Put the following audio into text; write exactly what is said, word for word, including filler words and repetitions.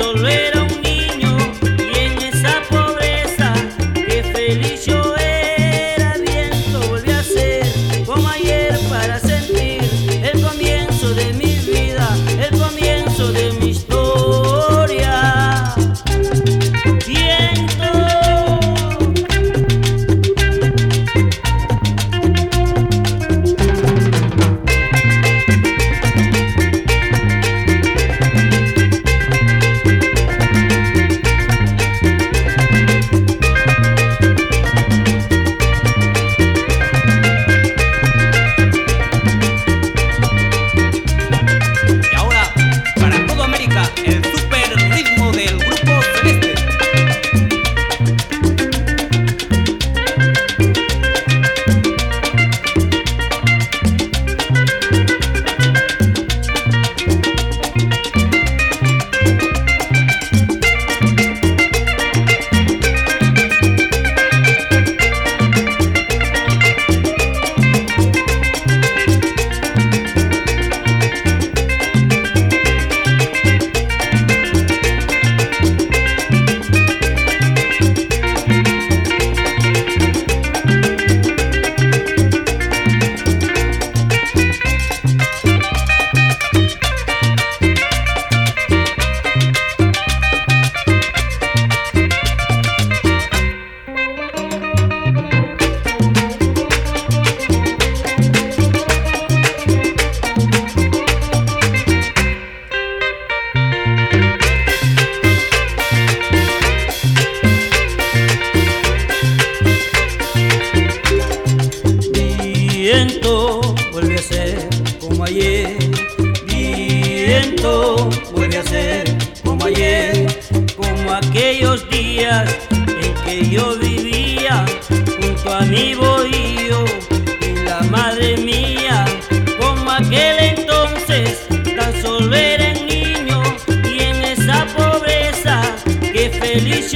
solo era un niño y en esa pobreza, qué feliz yo era. Viento volví a ser como ayer para sentir el comienzo de mi vida, el comienzo de mi historia. Viento. El super ritmo del Grupo Celeste. Viento vuelve a ser como ayer, viento vuelve a ser como ayer, como aquellos días en que yo vivía junto a mi bohío y la madre mía, como aquel entonces tan solo era un niño y en esa pobreza, qué feliz